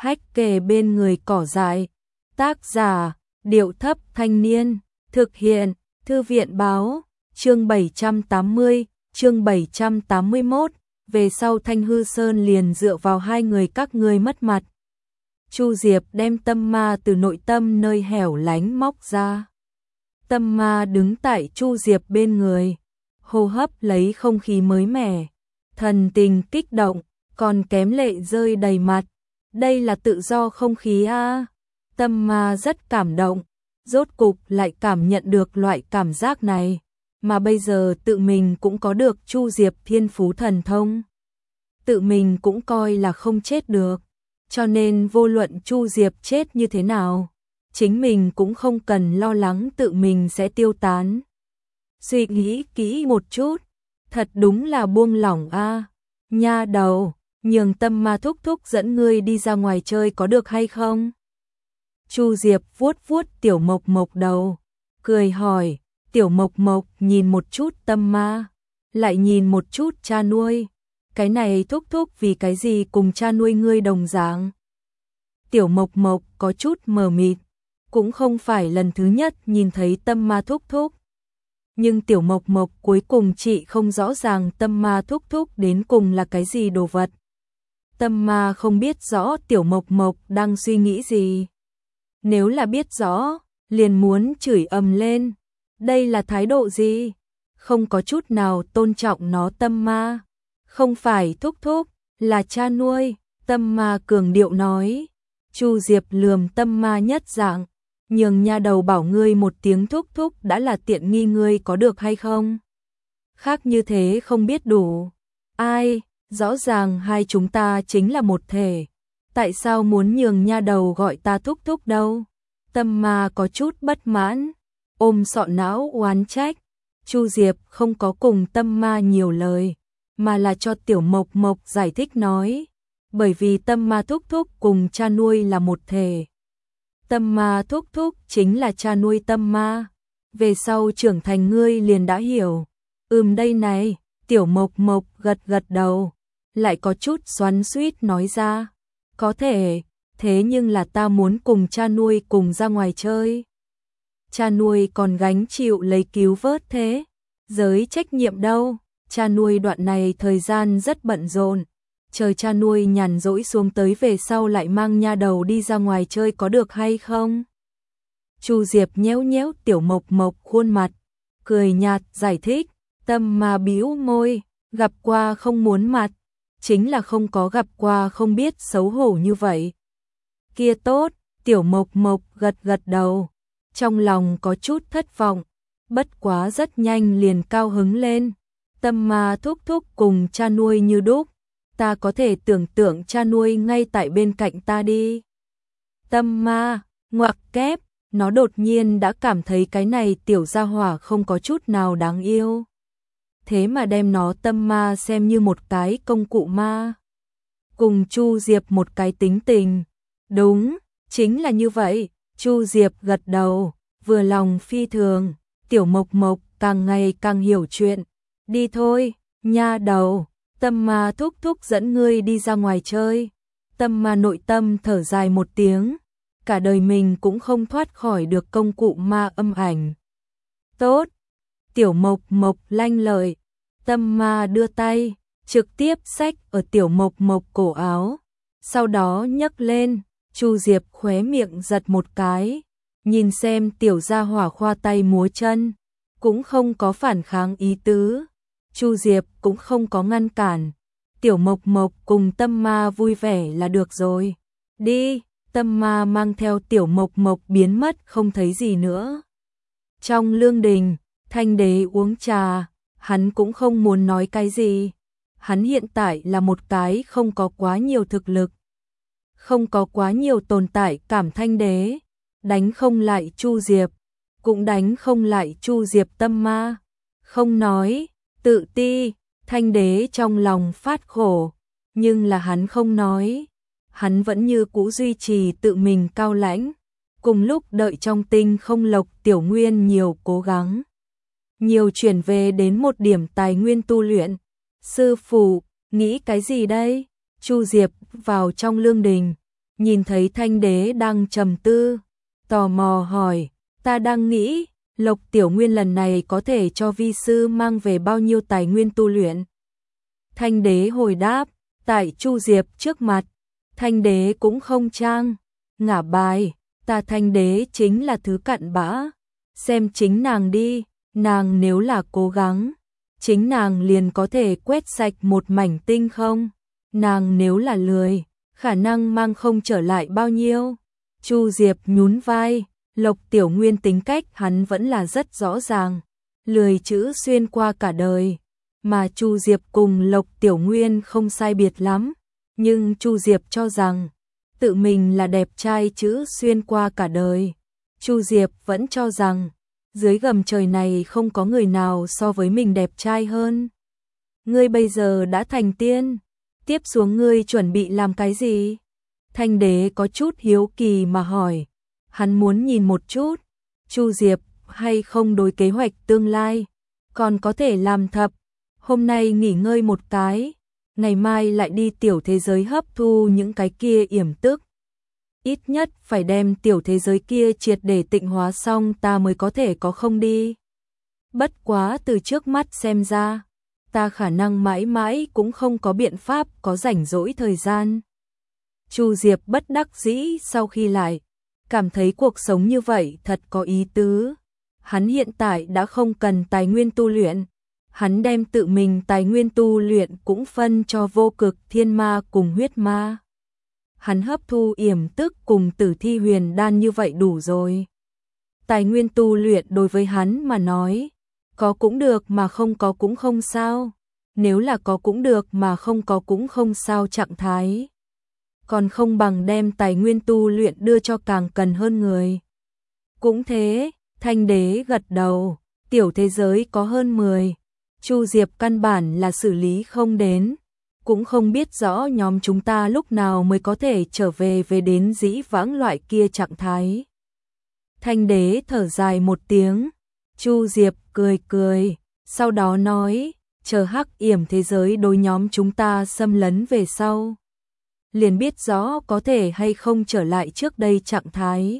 hách kề bên người cỏ dại. Tác giả, Điệu Thấp Thanh Niên. Thực hiện, Thư viện Báo. Chương 780, chương 781. Về sau Thanh Hư Sơn liền dựa vào hai người các ngươi mất mặt. Chu Diệp đem tâm ma từ nội tâm nơi hẻo lánh móc ra. Tâm ma đứng tại Chu Diệp bên người, hô hấp lấy không khí mới mẻ, thần tình kích động, còn kém lệ rơi đầy mặt. Đây là tự do không khí a. Tâm ma rất cảm động, rốt cục lại cảm nhận được loại cảm giác này, mà bây giờ tự mình cũng có được Chu Diệp thiên phú thần thông. Tự mình cũng coi là không chết được, cho nên vô luận Chu Diệp chết như thế nào, chính mình cũng không cần lo lắng tự mình sẽ tiêu tán. Suy nghĩ kỹ một chút, thật đúng là buông lỏng a. Nha đầu, nhường tâm ma thúc thúc dẫn ngươi đi ra ngoài chơi có được hay không? Chu Diệp vuốt vuốt Tiểu Mộc Mộc đầu, cười hỏi. Tiểu Mộc Mộc nhìn một chút tâm ma, lại nhìn một chút cha nuôi. Cái này thúc thúc vì cái gì cùng cha nuôi ngươi đồng dạng? Tiểu Mộc Mộc có chút mờ mịt, cũng không phải lần thứ nhất nhìn thấy tâm ma thúc thúc. Nhưng Tiểu Mộc Mộc cuối cùng chị không rõ ràng tâm ma thúc thúc đến cùng là cái gì đồ vật. Tâm ma không biết rõ Tiểu Mộc Mộc đang suy nghĩ gì. Nếu là biết rõ, liền muốn chửi ầm lên. Đây là thái độ gì? Không có chút nào tôn trọng nó. Tâm ma không phải thúc thúc, là cha nuôi. Tâm ma cường điệu nói. Chu Diệp lườm tâm ma nhất dạng, nhường nha đầu bảo ngươi một tiếng thúc thúc đã là tiện nghi ngươi có được hay không? Khác như thế không biết đủ. Ai, rõ ràng hai chúng ta chính là một thể, tại sao muốn nhường nha đầu gọi ta thúc thúc đâu? Tâm ma có chút bất mãn, ôm sọ não oán trách. Chu Diệp không có cùng tâm ma nhiều lời, mà là cho Tiểu Mộc Mộc giải thích nói, bởi vì tâm ma thúc thúc cùng cha nuôi là một thể. Tâm ma thúc thúc chính là cha nuôi tâm ma, về sau trưởng thành ngươi liền đã hiểu. Đây này. Tiểu Mộc Mộc gật gật đầu, lại có chút xoắn xuýt nói ra, có thể, thế nhưng là ta muốn cùng cha nuôi cùng ra ngoài chơi. Cha nuôi còn gánh chịu lấy cứu vớt thế giới trách nhiệm đâu? Cha nuôi đoạn này thời gian rất bận rộn, chờ cha nuôi nhàn rỗi xuống tới về sau lại mang nha đầu đi ra ngoài chơi có được hay không? Chu Diệp nhéo nhéo Tiểu Mộc Mộc khuôn mặt, cười nhạt giải thích. Tâm ma bĩu môi, gặp qua không muốn mặt, chính là không có gặp qua không biết xấu hổ như vậy. Kia tốt. Tiểu Mộc Mộc gật gật đầu, trong lòng có chút thất vọng, bất quá rất nhanh liền cao hứng lên. Tâm ma thúc thúc cùng cha nuôi như đúc, ta có thể tưởng tượng cha nuôi ngay tại bên cạnh ta đi. Tâm ma, ngoặc kép, nó đột nhiên đã cảm thấy cái này tiểu gia hỏa không có chút nào đáng yêu. Thế mà đem nó tâm ma xem như một cái công cụ ma. Cùng Chu Diệp một cái tính tình. Đúng, chính là như vậy. Chu Diệp gật đầu, vừa lòng phi thường. Tiểu Mộc Mộc càng ngày càng hiểu chuyện. Đi thôi, nha đầu, tâm ma thúc thúc dẫn ngươi đi ra ngoài chơi. Tâm ma nội tâm thở dài một tiếng, cả đời mình cũng không thoát khỏi được công cụ ma âm ảnh. Tốt. Tiểu Mộc Mộc lanh lợi. Tâm ma đưa tay, trực tiếp xách ở Tiểu Mộc Mộc cổ áo, sau đó nhấc lên. Chu Diệp khóe miệng giật một cái, nhìn xem tiểu gia hỏa khoa tay múa chân, cũng không có phản kháng ý tứ. Chu Diệp cũng không có ngăn cản. Tiểu Mộc Mộc cùng tâm ma vui vẻ là được rồi. Đi. Tâm ma mang theo Tiểu Mộc Mộc biến mất không thấy gì nữa. Trong lương đình, Thanh Đế uống trà, hắn cũng không muốn nói cái gì. Hắn hiện tại là một cái không có quá nhiều thực lực, không có quá nhiều tồn tại cảm. Thanh Đế đánh không lại Chu Diệp, cũng đánh không lại Chu Diệp tâm ma. Không nói, tự ti. Thanh Đế trong lòng phát khổ, nhưng là hắn không nói. Hắn vẫn như cũ duy trì tự mình cao lãnh, cùng lúc đợi trong tinh không lộc tiểu nguyên nhiều cố gắng, nhiều chuyển về đến một điểm tài nguyên tu luyện. Sư phụ, nghĩ cái gì đây? Chu Diệp vào trong lương đình, nhìn thấy Thanh Đế đang trầm tư, tò mò hỏi, ta đang nghĩ, Lộc Tiểu Nguyên lần này có thể cho vi sư mang về bao nhiêu tài nguyên tu luyện? Thanh Đế hồi đáp, tại Chu Diệp trước mặt, Thanh Đế cũng không trang, ngả bài, ta Thanh Đế chính là thứ cặn bã, xem chính nàng đi, nàng nếu là cố gắng, chính nàng liền có thể quét sạch một mảnh tinh không, nàng nếu là lười, khả năng mang không trở lại bao nhiêu. Chu Diệp nhún vai, Lộc Tiểu Nguyên tính cách hắn vẫn là rất rõ ràng, lười chữ xuyên qua cả đời, mà Chu Diệp cùng Lộc Tiểu Nguyên không sai biệt lắm, nhưng Chu Diệp cho rằng tự mình là đẹp trai chữ xuyên qua cả đời. Chu Diệp vẫn cho rằng dưới gầm trời này không có người nào so với mình đẹp trai hơn. Ngươi bây giờ đã thành tiên, tiếp xuống ngươi chuẩn bị làm cái gì? Thanh Đế có chút hiếu kỳ mà hỏi. Hắn muốn nhìn một chút, Chu Diệp hay không đối kế hoạch tương lai, còn có thể làm thập. Hôm nay nghỉ ngơi một cái, ngày mai lại đi tiểu thế giới hấp thu những cái kia yểm tức. Ít nhất phải đem tiểu thế giới kia triệt để tịnh hóa xong ta mới có thể có không đi. Bất quá từ trước mắt xem ra, ta khả năng mãi mãi cũng không có biện pháp có rảnh rỗi thời gian. Chu Diệp bất đắc dĩ sau khi lại cảm thấy cuộc sống như vậy thật có ý tứ. Hắn hiện tại đã không cần tài nguyên tu luyện, hắn đem tự mình tài nguyên tu luyện cũng phân cho vô cực thiên ma cùng huyết ma. Hắn hấp thu yểm tức cùng tử thi huyền đan như vậy đủ rồi. Tài nguyên tu luyện đối với hắn mà nói, có cũng được mà không có cũng không sao. Nếu là có cũng được mà không có cũng không sao trạng thái, còn không bằng đem tài nguyên tu luyện đưa cho càng cần hơn người. Cũng thế, Thanh Đế gật đầu, tiểu thế giới có hơn 10, Chu Diệp căn bản là xử lý không đến, cũng không biết rõ nhóm chúng ta lúc nào mới có thể trở về đến dĩ vãng loại kia trạng thái. Thanh Đế thở dài một tiếng, Chu Diệp cười cười, sau đó nói, chờ hắc yểm thế giới đối nhóm chúng ta xâm lấn về sau, liền biết rõ có thể hay không trở lại trước đây trạng thái.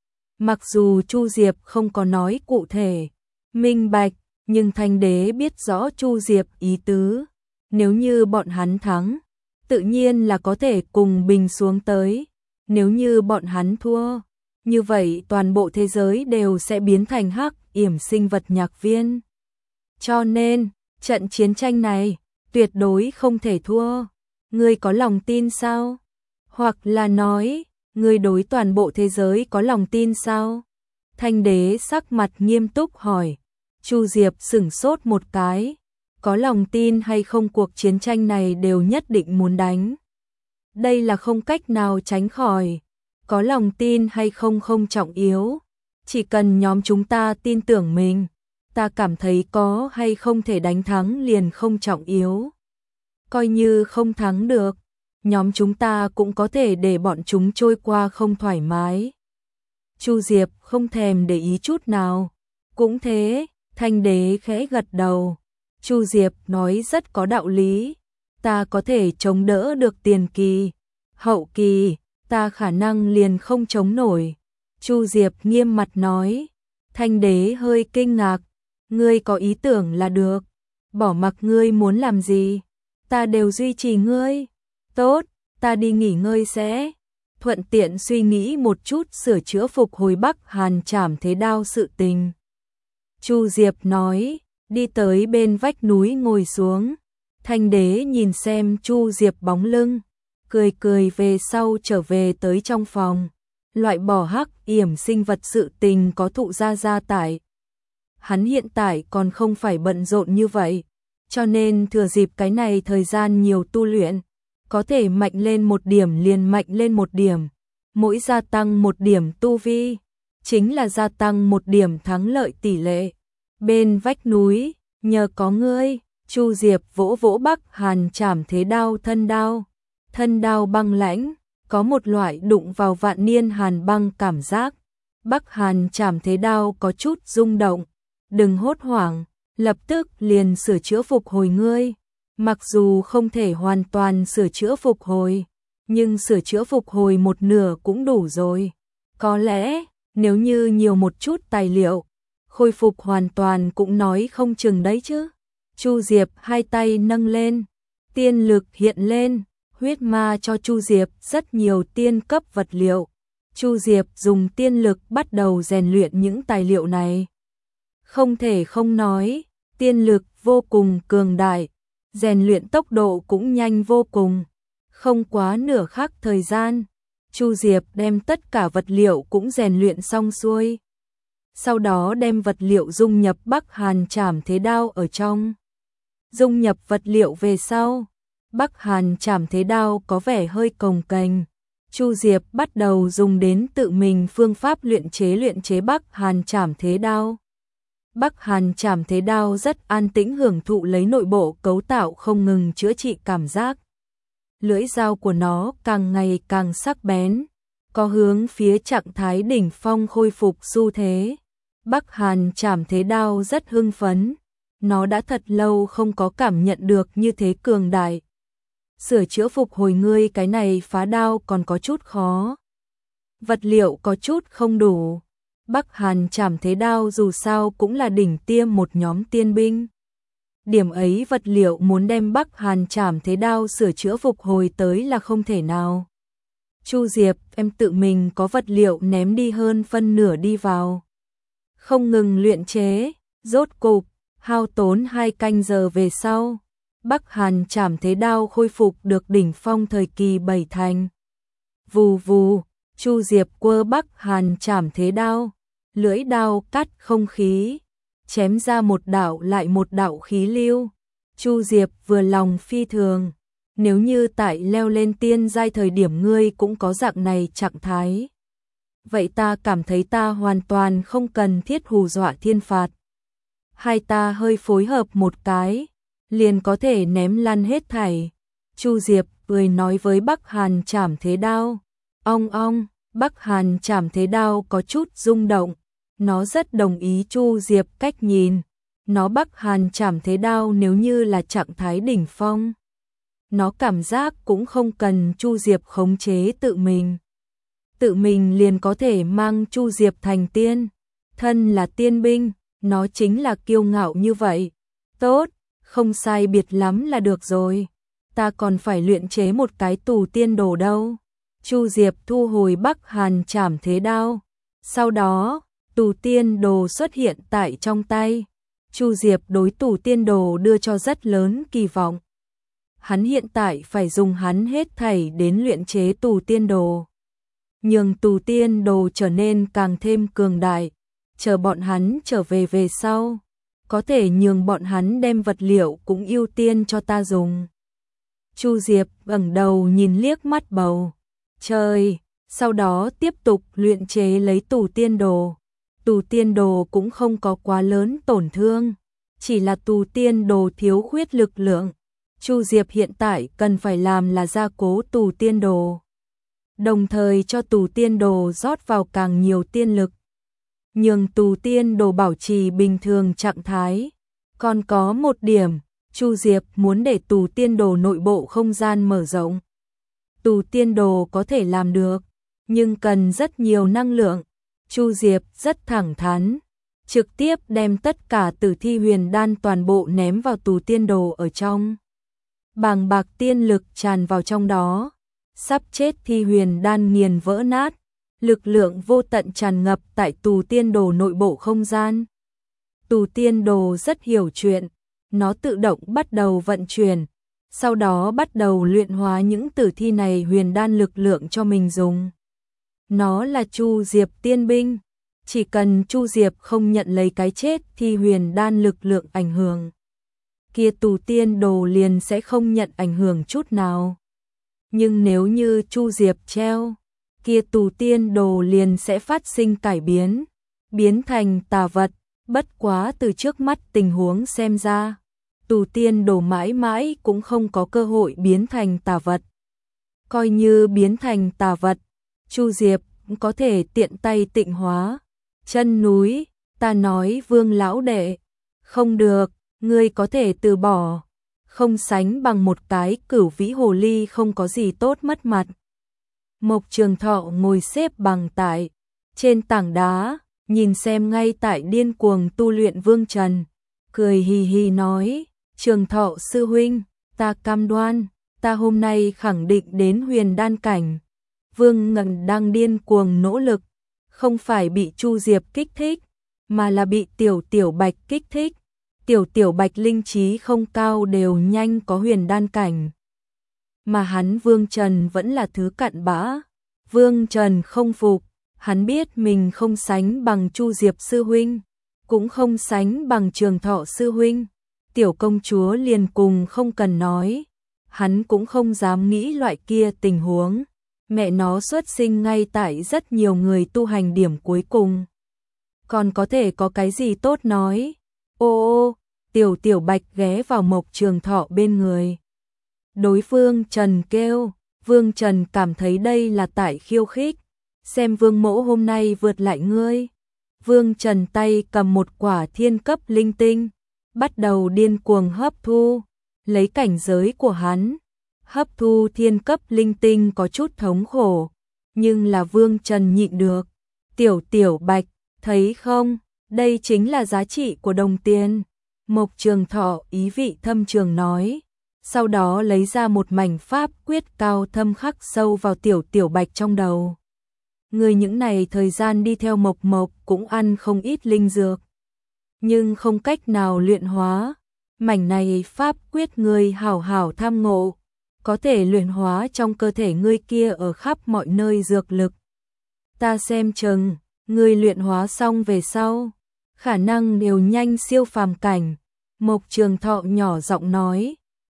Mặc dù Chu Diệp không có nói cụ thể, minh bạch, nhưng Thanh Đế biết rõ Chu Diệp ý tứ. Nếu như bọn hắn thắng, tự nhiên là có thể cùng bình xuống tới. Nếu như bọn hắn thua, như vậy toàn bộ thế giới đều sẽ biến thành hắc yểm sinh vật nhạc viên. Cho nên, trận chiến tranh này, tuyệt đối không thể thua. Ngươi có lòng tin sao? Hoặc là nói, ngươi đối toàn bộ thế giới có lòng tin sao? Thanh Đế sắc mặt nghiêm túc hỏi. Chu Diệp sửng sốt một cái, có lòng tin hay không cuộc chiến tranh này đều nhất định muốn đánh. Đây là không cách nào tránh khỏi, có lòng tin hay không không trọng yếu, chỉ cần nhóm chúng ta tin tưởng mình, ta cảm thấy có hay không thể đánh thắng liền không trọng yếu. Coi như không thắng được, nhóm chúng ta cũng có thể để bọn chúng trôi qua không thoải mái. Chu Diệp không thèm để ý chút nào. Cũng thế, Thanh Đế khẽ gật đầu. Chu Diệp nói rất có đạo lý. Ta có thể chống đỡ được tiền kỳ. Hậu kỳ, ta khả năng liền không chống nổi. Chu Diệp nghiêm mặt nói. Thanh Đế hơi kinh ngạc. Ngươi có ý tưởng là được. Bỏ mặc ngươi muốn làm gì, ta đều duy trì ngươi. Tốt, ta đi nghỉ ngơi sẽ. Thuận tiện suy nghĩ một chút sửa chữa phục hồi Bắc Hàn Trảm Thế Đao sự tình. Chu Diệp nói, đi tới bên vách núi ngồi xuống. Thanh Đế nhìn xem Chu Diệp bóng lưng, cười cười về sau trở về tới trong phòng. Loại bỏ hắc yểm sinh vật sự tình có thụ gia tải. Hắn hiện tại còn không phải bận rộn như vậy, cho nên thừa dịp cái này thời gian nhiều tu luyện, có thể mạnh lên một điểm liền mạnh lên một điểm, mỗi gia tăng một điểm tu vi, chính là gia tăng một điểm thắng lợi tỷ lệ. Bên vách núi, nhờ có ngươi, Chu Diệp vỗ vỗ Bắc Hàn Trảm Thế Đao thân đao băng lãnh, có một loại đụng vào vạn niên hàn băng cảm giác. Bắc Hàn Trảm Thế Đao có chút rung động, đừng hốt hoảng, lập tức liền sửa chữa phục hồi ngươi. Mặc dù không thể hoàn toàn sửa chữa phục hồi, nhưng sửa chữa phục hồi một nửa cũng đủ rồi. Có lẽ, nếu như nhiều một chút tài liệu, khôi phục hoàn toàn cũng nói không chừng đấy chứ. Chu Diệp hai tay nâng lên, tiên lực hiện lên, huyết ma cho Chu Diệp rất nhiều tiên cấp vật liệu. Chu Diệp dùng tiên lực bắt đầu rèn luyện những tài liệu này. Không thể không nói, tiên lực vô cùng cường đại, rèn luyện tốc độ cũng nhanh vô cùng. Không quá nửa khắc thời gian, Chu Diệp đem tất cả vật liệu cũng rèn luyện xong xuôi. Sau đó đem vật liệu dung nhập Bắc Hàn Trảm Thế Đao ở trong. Dung nhập vật liệu về sau, Bắc Hàn Trảm Thế Đao có vẻ hơi cồng kềnh. Chu Diệp bắt đầu dùng đến tự mình phương pháp luyện chế Bắc Hàn Trảm Thế Đao. Bắc Hàn Trảm Thế Đao rất an tĩnh hưởng thụ lấy nội bộ cấu tạo không ngừng chữa trị cảm giác. Lưỡi dao của nó càng ngày càng sắc bén, có hướng phía trạng thái đỉnh phong khôi phục xu thế. Bắc Hàn Trảm Thế Đao rất hưng phấn, nó đã thật lâu không có cảm nhận được như thế cường đại. Sửa chữa phục hồi ngươi cái này phá đao còn có chút khó. Vật liệu có chút không đủ. Bắc Hàn Trảm Thế Đao dù sao cũng là đỉnh tiêm một nhóm tiên binh. Điểm ấy vật liệu muốn đem Bắc Hàn Trảm Thế Đao sửa chữa phục hồi tới là không thể nào. Chu Diệp em tự mình có vật liệu ném đi hơn phân nửa đi vào. Không ngừng luyện chế, rốt cục, hao tốn 2 canh giờ về sau. Bắc Hàn Trảm Thế Đao khôi phục được đỉnh phong thời kỳ 7 thành. Vù vù, Chu Diệp quơ Bắc Hàn Trảm Thế Đao, lưỡi đao cắt không khí, chém ra một đạo lại một đạo khí lưu. Chu Diệp vừa lòng phi thường, nếu như tại leo lên tiên giai thời điểm ngươi cũng có dạng này trạng thái. Vậy ta cảm thấy ta hoàn toàn không cần thiết hù dọa thiên phạt. Hai ta hơi phối hợp một cái, liền có thể ném lăn hết thảy. Chu Diệp cười nói với Bắc Hàn Trảm Thế Đao. Ong ong, Bắc Hàn Trảm Thế Đao có chút rung động. Nó rất đồng ý Chu Diệp cách nhìn. Nó Bắc Hàn Trảm Thế Đao nếu như là trạng thái đỉnh phong. Nó cảm giác cũng không cần Chu Diệp khống chế tự mình. Tự mình liền có thể mang Chu Diệp thành tiên. Thân là tiên binh, nó chính là kiêu ngạo như vậy. Tốt, không sai biệt lắm là được rồi. Ta còn phải luyện chế một cái tù tiên đồ đâu. Chu Diệp thu hồi Bắc Hàn Trảm Thế Đao. Sau đó, tù tiên đồ xuất hiện tại trong tay. Chu Diệp đối tù tiên đồ đưa cho rất lớn kỳ vọng. Hắn hiện tại phải dùng hắn hết thảy đến luyện chế tù tiên đồ. Nhường tù tiên đồ trở nên càng thêm cường đại. Chờ bọn hắn trở về sau. Có thể nhường bọn hắn đem vật liệu cũng ưu tiên cho ta dùng. Chu Diệp ngẩng đầu nhìn liếc mắt bầu trời, sau đó tiếp tục luyện chế lấy tù tiên đồ. Tù tiên đồ cũng không có quá lớn tổn thương, chỉ là tù tiên đồ thiếu khuyết lực lượng. Chu Diệp hiện tại cần phải làm là gia cố tù tiên đồ, đồng thời cho tù tiên đồ rót vào càng nhiều tiên lực, nhường tù tiên đồ bảo trì bình thường trạng thái. Còn có một điểm, Chu Diệp muốn để tù tiên đồ nội bộ không gian mở rộng. Tù tiên đồ có thể làm được, nhưng cần rất nhiều năng lượng. Chu Diệp rất thẳng thắn, trực tiếp đem tất cả tử thi huyền đan toàn bộ ném vào tù tiên đồ ở trong. Bàng bạc tiên lực tràn vào trong đó, sắp chết thi huyền đan nghiền vỡ nát, lực lượng vô tận tràn ngập tại tù tiên đồ nội bộ không gian. Tù tiên đồ rất hiểu chuyện, nó tự động bắt đầu vận chuyển, sau đó bắt đầu luyện hóa những tử thi này huyền đan lực lượng cho mình dùng. Nó là Chu Diệp tiên binh, chỉ cần Chu Diệp không nhận lấy cái chết thì huyền đan lực lượng ảnh hưởng. Kia tù tiên đồ liền sẽ không nhận ảnh hưởng chút nào. Nhưng nếu như Chu Diệp treo, kia tù tiên đồ liền sẽ phát sinh cải biến, biến thành tà vật. Bất quá từ trước mắt tình huống xem ra, tù tiên đồ mãi mãi cũng không có cơ hội biến thành tà vật. Coi như biến thành tà vật, Chu Diệp có thể tiện tay tịnh hóa. Chân núi, ta nói Vương lão đệ, không được, ngươi có thể từ bỏ. không sánh bằng một cái Cửu Vĩ hồ ly không có gì tốt mất mặt. Mộc Trường Thọ ngồi xếp bằng tại trên tảng đá, nhìn xem ngay tại điên cuồng tu luyện Vương Trần, cười hì hì nói, Trường Thọ sư huynh, ta cam đoan, ta hôm nay khẳng định đến huyền đan cảnh. Vương Ngần đang điên cuồng nỗ lực, không phải bị Chu Diệp kích thích, mà là bị Tiểu Bạch kích thích. Tiểu Bạch linh trí không cao đều nhanh có huyền đan cảnh, mà hắn Vương Trần vẫn là thứ cặn bã. Vương Trần không phục, hắn biết mình không sánh bằng Chu Diệp sư huynh, cũng không sánh bằng Trường Thọ sư huynh. Tiểu công chúa liền cùng không cần nói, hắn cũng không dám nghĩ loại kia tình huống. Mẹ nó xuất sinh ngay tại rất nhiều người tu hành điểm cuối cùng, còn có thể có cái gì tốt nói. Ô, Tiểu Bạch ghé vào Mộc Trường Thọ bên người. Đối phương Trần kêu, Vương Trần cảm thấy đây là tại khiêu khích, xem Vương mẫu hôm nay vượt lại ngươi. Vương Trần tay cầm một quả thiên cấp linh tinh, bắt đầu điên cuồng hấp thu, lấy cảnh giới của hắn. Hấp thu thiên cấp linh tinh có chút thống khổ, nhưng là Vương Trần nhịn được. Tiểu Bạch, thấy không, đây chính là giá trị của đồng tiền. Mộc Trường Thọ ý vị thâm trường nói, sau đó lấy ra một mảnh pháp quyết cao thâm khắc sâu vào Tiểu Bạch trong đầu. Người những này thời gian đi theo Mộc Mộc cũng ăn không ít linh dược, nhưng không cách nào luyện hóa. Mảnh này pháp quyết người hảo hảo tham ngộ, có thể luyện hóa trong cơ thể ngươi kia ở khắp mọi nơi dược lực. Ta xem chừng, ngươi luyện hóa xong về sau, khả năng đều nhanh siêu phàm cảnh. Mộc Trường Thọ nhỏ giọng nói.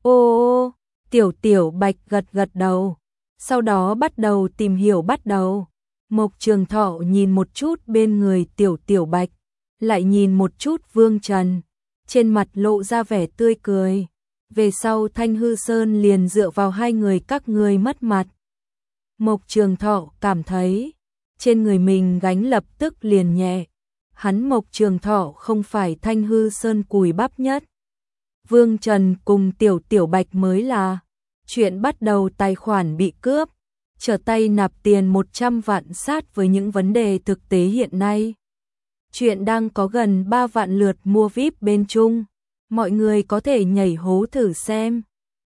Ô, Tiểu Bạch gật đầu, sau đó bắt đầu tìm hiểu bắt đầu. Mộc Trường Thọ nhìn một chút bên người Tiểu Bạch, lại nhìn một chút Vương Trần, trên mặt lộ ra vẻ tươi cười. Về sau Thanh Hư Sơn liền dựa vào hai người các ngươi mất mặt. Mộc Trường Thọ cảm thấy trên người mình gánh lập tức liền nhẹ. Hắn Mộc Trường Thọ không phải Thanh Hư Sơn cùi bắp nhất. Vương Trần cùng Tiểu Bạch mới là. Chuyện bắt đầu tài khoản bị cướp, trở tay nạp tiền 100 vạn sát với những vấn đề thực tế hiện nay. Chuyện đang có gần 3 vạn lượt mua VIP bên Trung. Mọi người có thể nhảy hố thử xem.